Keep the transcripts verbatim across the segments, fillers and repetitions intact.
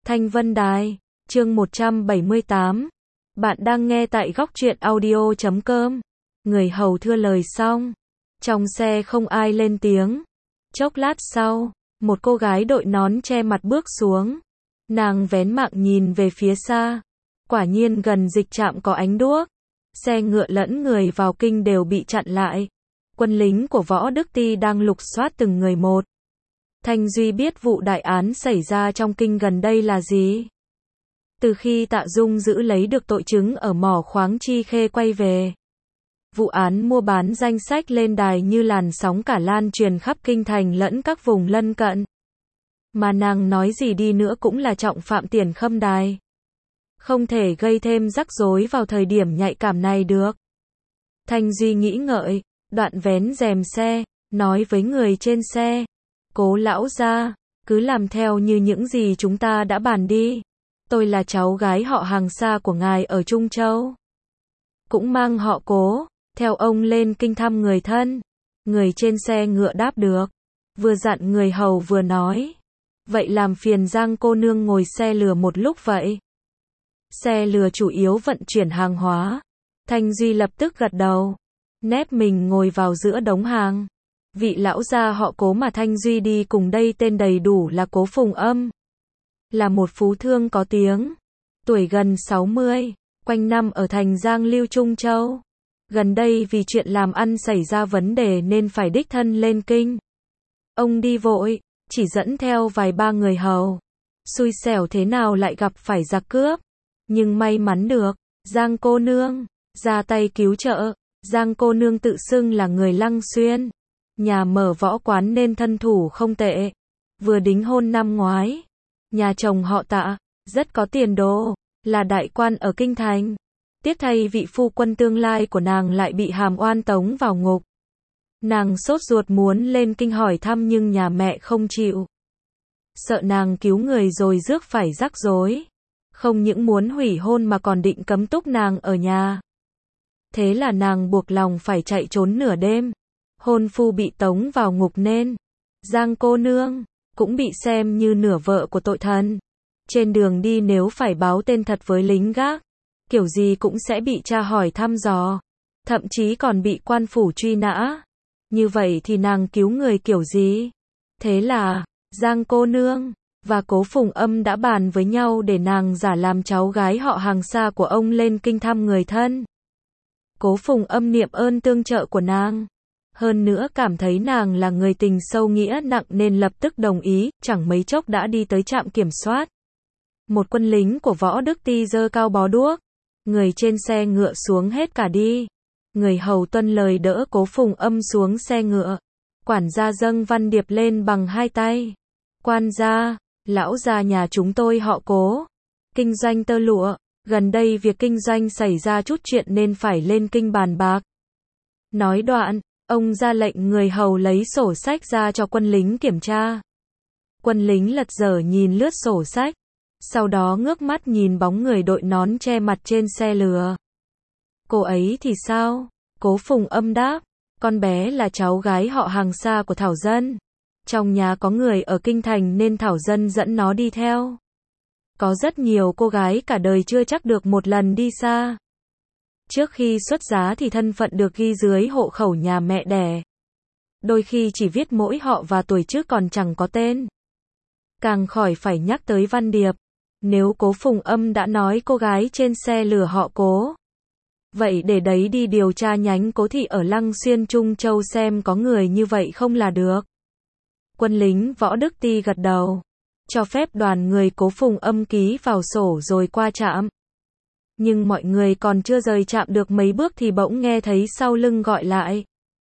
Thanh Vân Đài, chương một trăm bảy mươi tám. Bạn đang nghe tại góc truyện audio chấm com. Người hầu thưa lời xong. Trong xe không ai lên tiếng. Chốc lát sau, một cô gái đội nón che mặt bước xuống. Nàng vén mạng nhìn về phía xa. Quả nhiên gần dịch trạm có ánh đuốc. Xe ngựa lẫn người vào kinh đều bị chặn lại. Quân lính của Võ Đức Ty đang lục soát từng người một. Thanh Duy biết vụ đại án xảy ra trong kinh gần đây là gì. Từ khi Tạ Dung giữ lấy được tội chứng ở mỏ khoáng Chi Khê quay về, vụ án mua bán danh sách lên đài như làn sóng cả lan truyền khắp kinh thành lẫn các vùng lân cận. Mà nàng nói gì đi nữa cũng là trọng phạm tiền khâm đài. Không thể gây thêm rắc rối vào thời điểm nhạy cảm này được. Thanh Duy nghĩ ngợi, đoạn vén rèm xe, nói với người trên xe. Cố lão gia, cứ làm theo như những gì chúng ta đã bàn đi. Tôi là cháu gái họ hàng xa của ngài ở Trung Châu. Cũng mang họ Cố, theo ông lên kinh thăm người thân. Người trên xe ngựa đáp được. Vừa dặn người hầu vừa nói. Vậy làm phiền Giang cô nương ngồi xe lừa một lúc vậy. Xe lừa chủ yếu vận chuyển hàng hóa. Thanh Duy lập tức gật đầu. Nép mình ngồi vào giữa đống hàng. Vị lão gia họ Cố mà Thanh Duy đi cùng đây tên đầy đủ là Cố Phùng Âm. Là một phú thương có tiếng. Tuổi gần sáu mươi, quanh năm ở thành Giang Lưu Trung Châu. Gần đây vì chuyện làm ăn xảy ra vấn đề nên phải đích thân lên kinh. Ông đi vội, chỉ dẫn theo vài ba người hầu. Xui xẻo thế nào lại gặp phải giặc cướp. Nhưng may mắn được, Giang cô nương ra tay cứu trợ. Giang cô nương tự xưng là người Lăng Xuyên. Nhà mở võ quán nên thân thủ không tệ. Vừa đính hôn năm ngoái. Nhà chồng họ Tạ, rất có tiền đồ, là đại quan ở kinh thành. Tiếc thay vị phu quân tương lai của nàng lại bị hàm oan tống vào ngục. Nàng sốt ruột muốn lên kinh hỏi thăm nhưng nhà mẹ không chịu. Sợ nàng cứu người rồi rước phải rắc rối. Không những muốn hủy hôn mà còn định cấm túc nàng ở nhà. Thế là nàng buộc lòng phải chạy trốn nửa đêm. Hôn phu bị tống vào ngục nên Giang cô nương cũng bị xem như nửa vợ của tội thần. Trên đường đi nếu phải báo tên thật với lính gác, kiểu gì cũng sẽ bị tra hỏi thăm dò, thậm chí còn bị quan phủ truy nã. Như vậy thì nàng cứu người kiểu gì? Thế là Giang cô nương và Cố Phùng Âm đã bàn với nhau để nàng giả làm cháu gái họ hàng xa của ông lên kinh thăm người thân. Cố Phùng Âm niệm ơn tương trợ của nàng. Hơn nữa cảm thấy nàng là người tình sâu nghĩa nặng nên lập tức đồng ý, chẳng mấy chốc đã đi tới trạm kiểm soát. Một quân lính của Võ Đức Ty giơ cao bó đuốc. Người trên xe ngựa xuống hết cả đi. Người hầu tuân lời đỡ Cố Phùng Âm xuống xe ngựa. Quản gia dâng văn điệp lên bằng hai tay. Quan gia, lão gia nhà chúng tôi họ Cố. Kinh doanh tơ lụa. Gần đây việc kinh doanh xảy ra chút chuyện nên phải lên kinh bàn bạc. Nói đoạn, ông ra lệnh người hầu lấy sổ sách ra cho quân lính kiểm tra. Quân lính lật dở nhìn lướt sổ sách. Sau đó ngước mắt nhìn bóng người đội nón che mặt trên xe lừa. Cô ấy thì sao? Cố Phùng Âm đáp. Con bé là cháu gái họ hàng xa của Thảo Dân. Trong nhà có người ở kinh thành nên Thảo Dân dẫn nó đi theo. Có rất nhiều cô gái cả đời chưa chắc được một lần đi xa. Trước khi xuất giá thì thân phận được ghi dưới hộ khẩu nhà mẹ đẻ. Đôi khi chỉ viết mỗi họ và tuổi chứ còn chẳng có tên. Càng khỏi phải nhắc tới văn điệp. Nếu Cố Phùng Âm đã nói cô gái trên xe lừa họ Cố. Vậy để đấy đi điều tra nhánh Cố thị ở Lăng Xuyên Trung Châu xem có người như vậy không là được. Quân lính Võ Đức Ty gật đầu. Cho phép đoàn người Cố Phùng Âm ký vào sổ rồi qua trạm. Nhưng mọi người còn chưa rời trạm được mấy bước thì bỗng nghe thấy sau lưng gọi lại.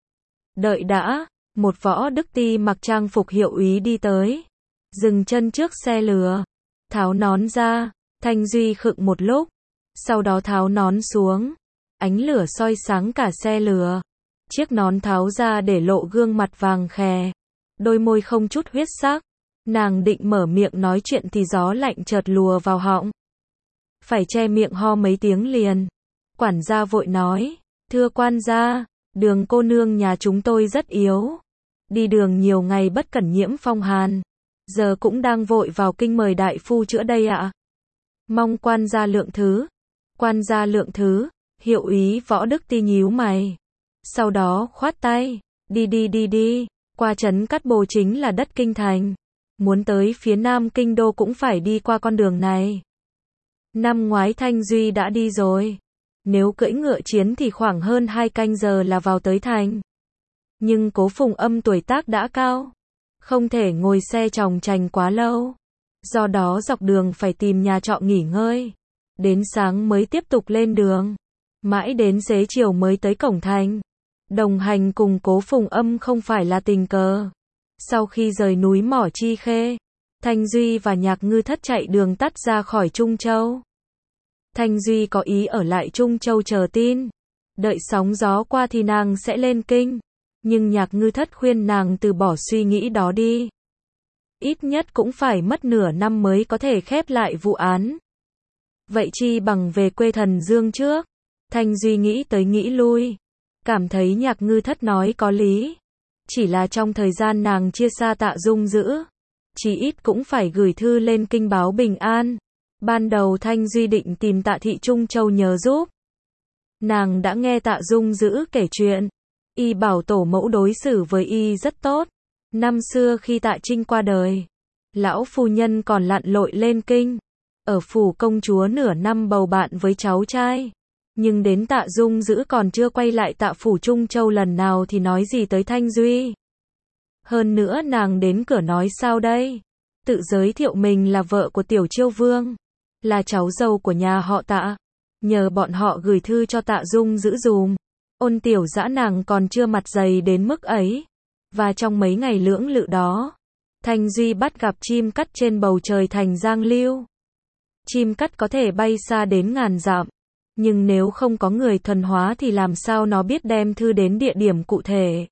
Đợi đã, một Võ Đức Ty mặc trang phục hiệu úy đi tới. Dừng chân trước xe lừa. Tháo nón ra, Thanh Duy khựng một lúc. Sau đó tháo nón xuống. Ánh lửa soi sáng cả xe lừa. Chiếc nón tháo ra để lộ gương mặt vàng khè. Đôi môi không chút huyết sắc. Nàng định mở miệng nói chuyện thì gió lạnh chợt lùa vào họng. Phải che miệng ho mấy tiếng liền. Quản gia vội nói, thưa quan gia, đường cô nương nhà chúng tôi rất yếu. Đi đường nhiều ngày bất cẩn nhiễm phong hàn. giờ cũng đang vội vào kinh mời đại phu chữa đây ạ. Mong quan gia lượng thứ. Quan gia lượng thứ, hiệu úy Võ Đức Ti nhíu mày. Sau đó khoát tay, đi đi đi đi, qua trấn Cát Bồ chính là đất kinh thành. Muốn tới phía nam kinh đô cũng phải đi qua con đường này. Năm ngoái Thanh Duy đã đi rồi. Nếu cưỡi ngựa chiến thì khoảng hơn hai canh giờ là vào tới thành. Nhưng Cố Phùng Âm tuổi tác đã cao, không thể ngồi xe chòng chành quá lâu. Do đó dọc đường phải tìm nhà trọ nghỉ ngơi. Đến sáng mới tiếp tục lên đường. Mãi đến xế chiều mới tới cổng thành. Đồng hành cùng Cố Phùng Âm không phải là tình cờ. Sau khi rời núi Mỏ Chi Khê, Thanh Duy và Nhạc Ngư Thất chạy đường tắt ra khỏi Trung Châu. Thanh Duy có ý ở lại Trung Châu chờ tin. Đợi sóng gió qua thì nàng sẽ lên kinh. Nhưng Nhạc Ngư Thất khuyên nàng từ bỏ suy nghĩ đó đi. Ít nhất cũng phải mất nửa năm mới có thể khép lại vụ án. Vậy chi bằng về quê Thần Dương trước. Thanh Duy nghĩ tới nghĩ lui. Cảm thấy Nhạc Ngư Thất nói có lý. Chỉ là trong thời gian nàng chia xa Tạ Dung giữ, chí ít cũng phải gửi thư lên kinh báo bình an. Ban đầu Thanh Duy định tìm Tạ Thị Trung Châu nhờ giúp. Nàng đã nghe Tạ Dung giữ kể chuyện. Y bảo tổ mẫu đối xử với y rất tốt. Năm xưa khi Tạ Trinh qua đời, lão phu nhân còn lặn lội lên kinh. Ở phủ công chúa nửa năm bầu bạn với cháu trai. Nhưng đến Tạ Dung giữ còn chưa quay lại Tạ phủ Trung Châu lần nào thì nói gì tới Thanh Duy. Hơn nữa nàng đến cửa nói sao đây? Tự giới thiệu mình là vợ của Tiểu Chiêu Vương, là cháu dâu của nhà họ Tạ. Nhờ bọn họ gửi thư cho Tạ Dung giữ dùm. Ôn tiểu dã nàng còn chưa mặt dày đến mức ấy. Và trong mấy ngày lưỡng lự đó, Thanh Duy bắt gặp chim cắt trên bầu trời thành Giang Lưu. Chim cắt có thể bay xa đến ngàn dặm. Nhưng nếu không có người thuần hóa thì làm sao nó biết đem thư đến địa điểm cụ thể.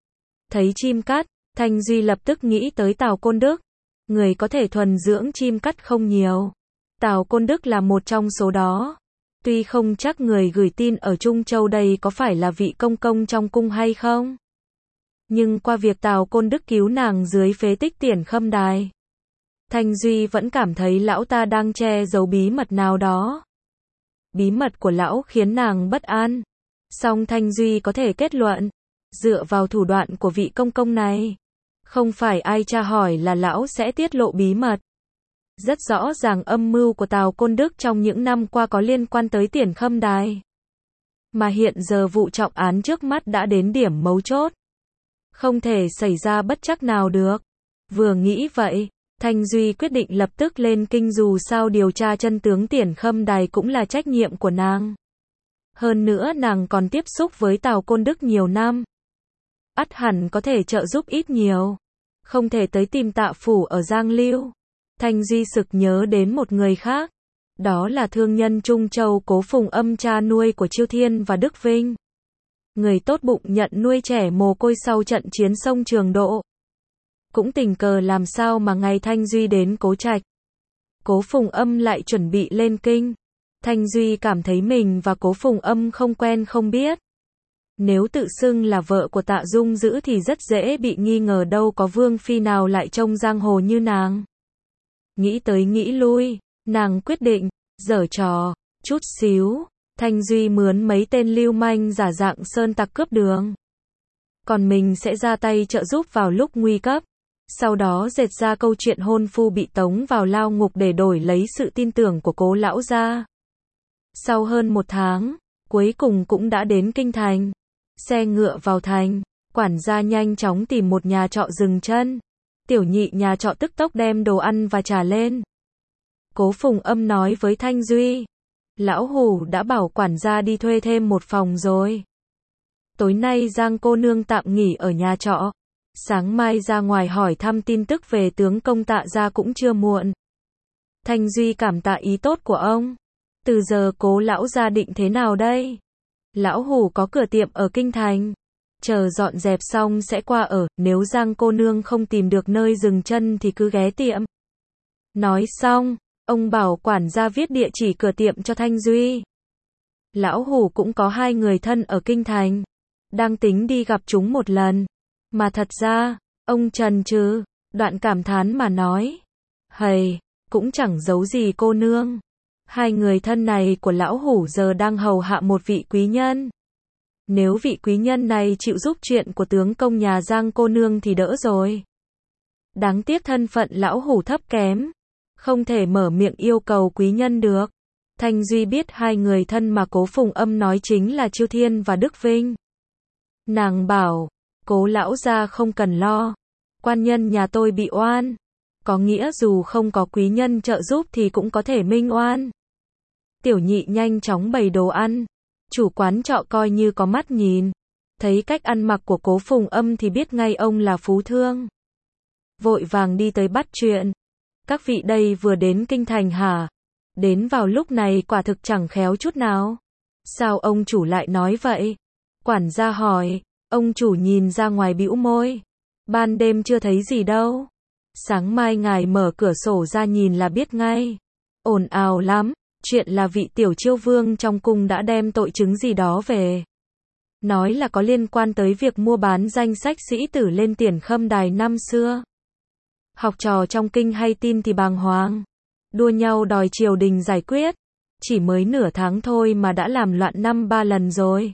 Thấy chim cắt, Thanh Duy lập tức nghĩ tới Tào Côn Đức. Người có thể thuần dưỡng chim cắt không nhiều. Tào Côn Đức là một trong số đó. Tuy không chắc người gửi tin ở Trung Châu đây có phải là vị công công trong cung hay không. Nhưng qua việc Tào Côn Đức cứu nàng dưới phế tích Tiền Khâm Đài, Thanh Duy vẫn cảm thấy lão ta đang che giấu bí mật nào đó. Bí mật của lão khiến nàng bất an. Song Thanh Duy có thể kết luận, dựa vào thủ đoạn của vị công công này, không phải ai tra hỏi là lão sẽ tiết lộ bí mật. Rất rõ ràng âm mưu của Tào Côn Đức trong những năm qua có liên quan tới Tiền Khâm Đài. Mà hiện giờ vụ trọng án trước mắt đã đến điểm mấu chốt. Không thể xảy ra bất trắc nào được. Vừa nghĩ vậy, Thanh Duy quyết định lập tức lên kinh, dù sao điều tra chân tướng Tiền Khâm Đài cũng là trách nhiệm của nàng. Hơn nữa nàng còn tiếp xúc với Tào Côn Đức nhiều năm. Ắt hẳn có thể trợ giúp ít nhiều. Không thể tới tìm Tạ phủ ở Giang Lưu. Thanh Duy sực nhớ đến một người khác. Đó là thương nhân Trung Châu Cố Phùng Âm, cha nuôi của Chiêu Thiên và Đức Vinh. Người tốt bụng nhận nuôi trẻ mồ côi sau trận chiến sông Trường Độ. Cũng tình cờ làm sao mà ngày Thanh Duy đến Cố Trạch, Cố Phùng Âm lại chuẩn bị lên kinh. Thanh Duy cảm thấy mình và Cố Phùng Âm không quen không biết. Nếu tự xưng là vợ của Tạ Dung giữ thì rất dễ bị nghi ngờ, đâu có vương phi nào lại trông giang hồ như nàng. Nghĩ tới nghĩ lui, nàng quyết định, giở trò, chút xíu. Thanh Duy mướn mấy tên lưu manh giả dạng sơn tặc cướp đường. Còn mình sẽ ra tay trợ giúp vào lúc nguy cấp. Sau đó dệt ra câu chuyện hôn phu bị tống vào lao ngục để đổi lấy sự tin tưởng của Cố lão gia. Sau hơn một tháng, cuối cùng cũng đã đến kinh thành. Xe ngựa vào thành, quản gia nhanh chóng tìm một nhà trọ dừng chân. Tiểu nhị nhà trọ tức tốc đem đồ ăn và trà lên. Cố Phùng Âm nói với Thanh Duy, lão hủ đã bảo quản gia đi thuê thêm một phòng rồi. Tối nay Giang cô nương tạm nghỉ ở nhà trọ. Sáng mai ra ngoài hỏi thăm tin tức về tướng công Tạ gia cũng chưa muộn. Thanh Duy cảm tạ ý tốt của ông. Từ giờ Cố lão gia định thế nào đây? Lão hủ có cửa tiệm ở kinh thành. Chờ dọn dẹp xong sẽ qua ở, nếu Giang cô nương không tìm được nơi dừng chân thì cứ ghé tiệm. Nói xong, ông bảo quản gia viết địa chỉ cửa tiệm cho Thanh Duy. Lão hủ cũng có hai người thân ở kinh thành, đang tính đi gặp chúng một lần. Mà thật ra, ông chần chừ, Đoạn cảm thán mà nói. Hầy, cũng chẳng giấu gì cô nương. Hai người thân này của lão hủ giờ đang hầu hạ một vị quý nhân. Nếu vị quý nhân này chịu giúp chuyện của tướng công nhà Giang cô nương thì đỡ rồi. Đáng tiếc thân phận lão hủ thấp kém, không thể mở miệng yêu cầu quý nhân được. Thanh Duy biết hai người thân mà Cố Phùng Âm nói chính là Chiêu Thiên và Đức Vinh. Nàng bảo, Cố lão gia không cần lo, quan nhân nhà tôi bị oan, có nghĩa dù không có quý nhân trợ giúp thì cũng có thể minh oan. Tiểu nhị nhanh chóng bày đồ ăn, chủ quán trọ coi như có mắt nhìn, thấy cách ăn mặc của Cố Phùng Âm thì biết ngay ông là phú thương. Vội vàng đi tới bắt chuyện. Các vị đây vừa đến kinh thành hả? Đến vào lúc này quả thực chẳng khéo chút nào. Sao ông chủ lại nói vậy? Quản gia hỏi. Ông chủ nhìn ra ngoài bĩu môi. Ban đêm chưa thấy gì đâu. Sáng mai ngài mở cửa sổ ra nhìn là biết ngay. Ồn ào lắm. Chuyện là vị tiểu chiêu vương trong cung đã đem tội chứng gì đó về. Nói là có liên quan tới việc mua bán danh sách sĩ tử lên Tiền Khâm Đài năm xưa. Học trò trong kinh hay tin thì bàng hoàng, đua nhau đòi triều đình giải quyết. Chỉ mới nửa tháng thôi mà đã làm loạn năm ba lần rồi.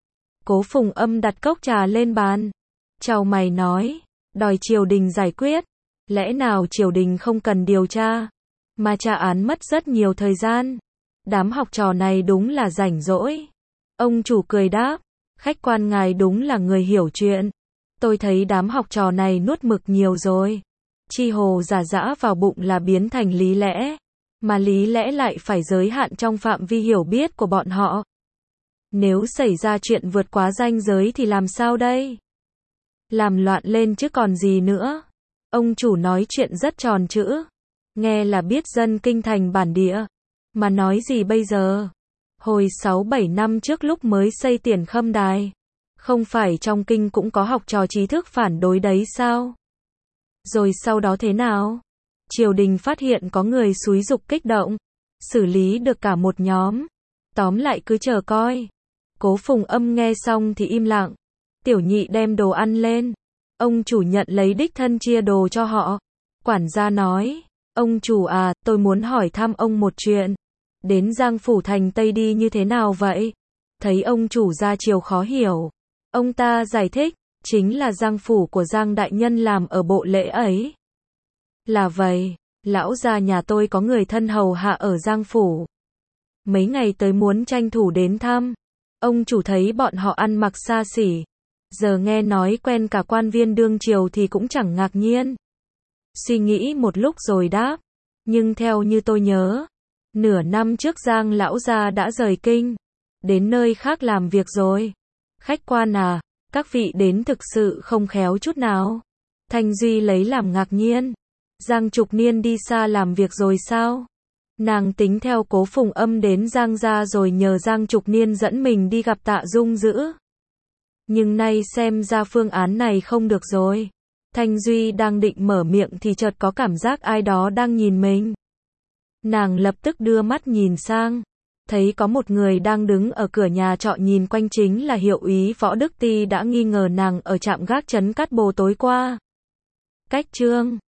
Cố Phùng Âm đặt cốc trà lên bàn, chào mày nói, đòi triều đình giải quyết. Lẽ nào triều đình không cần điều tra, mà tra án mất rất nhiều thời gian. Đám học trò này đúng là rảnh rỗi. Ông chủ cười đáp, khách quan ngài đúng là người hiểu chuyện. Tôi thấy đám học trò này nuốt mực nhiều rồi. Chi hồ giả dã vào bụng là biến thành lý lẽ, mà lý lẽ lại phải giới hạn trong phạm vi hiểu biết của bọn họ. Nếu xảy ra chuyện vượt quá ranh giới thì làm sao đây? Làm loạn lên chứ còn gì nữa. Ông chủ nói chuyện rất tròn chữ, nghe là biết dân kinh thành bản địa, mà nói gì bây giờ? Hồi sáu bảy năm trước lúc mới xây Tiền Khâm Đài, không phải trong kinh cũng có học trò trí thức phản đối đấy sao? Rồi sau đó thế nào? Triều đình phát hiện có người xúi giục kích động, xử lý được cả một nhóm. Tóm lại cứ chờ coi. Cố Phùng Âm nghe xong thì im lặng. Tiểu nhị đem đồ ăn lên. Ông chủ nhận lấy đích thân chia đồ cho họ. Quản gia nói, ông chủ à, tôi muốn hỏi thăm ông một chuyện. Đến Giang Phủ thành Tây đi như thế nào vậy? Thấy ông chủ ra chiều khó hiểu. Ông ta giải thích, chính là Giang Phủ của Giang Đại Nhân làm ở bộ lễ ấy. Là vậy, lão gia nhà tôi có người thân hầu hạ ở Giang Phủ. Mấy ngày tới muốn tranh thủ đến thăm. Ông chủ thấy bọn họ ăn mặc xa xỉ. Giờ nghe nói quen cả quan viên đương triều thì cũng chẳng ngạc nhiên. Suy nghĩ một lúc rồi đáp. Nhưng theo như tôi nhớ, nửa năm trước Giang lão gia đã rời kinh, đến nơi khác làm việc rồi. Khách quan à, các vị đến thực sự không khéo chút nào. Thanh Duy lấy làm ngạc nhiên. Giang Trục Niên đi xa làm việc rồi sao? Nàng tính theo Cố Phùng Âm đến Giang gia rồi nhờ Giang Trục Niên dẫn mình đi gặp Tạ Dung Dữ. Nhưng nay xem ra phương án này không được rồi. Thanh Duy đang định mở miệng thì chợt có cảm giác ai đó đang nhìn mình. Nàng lập tức đưa mắt nhìn sang, thấy có một người đang đứng ở cửa nhà trọ nhìn quanh chính là hiệu úy Võ Đức Ti đã nghi ngờ nàng ở trạm gác trấn Cát Bồ tối qua. Cách chương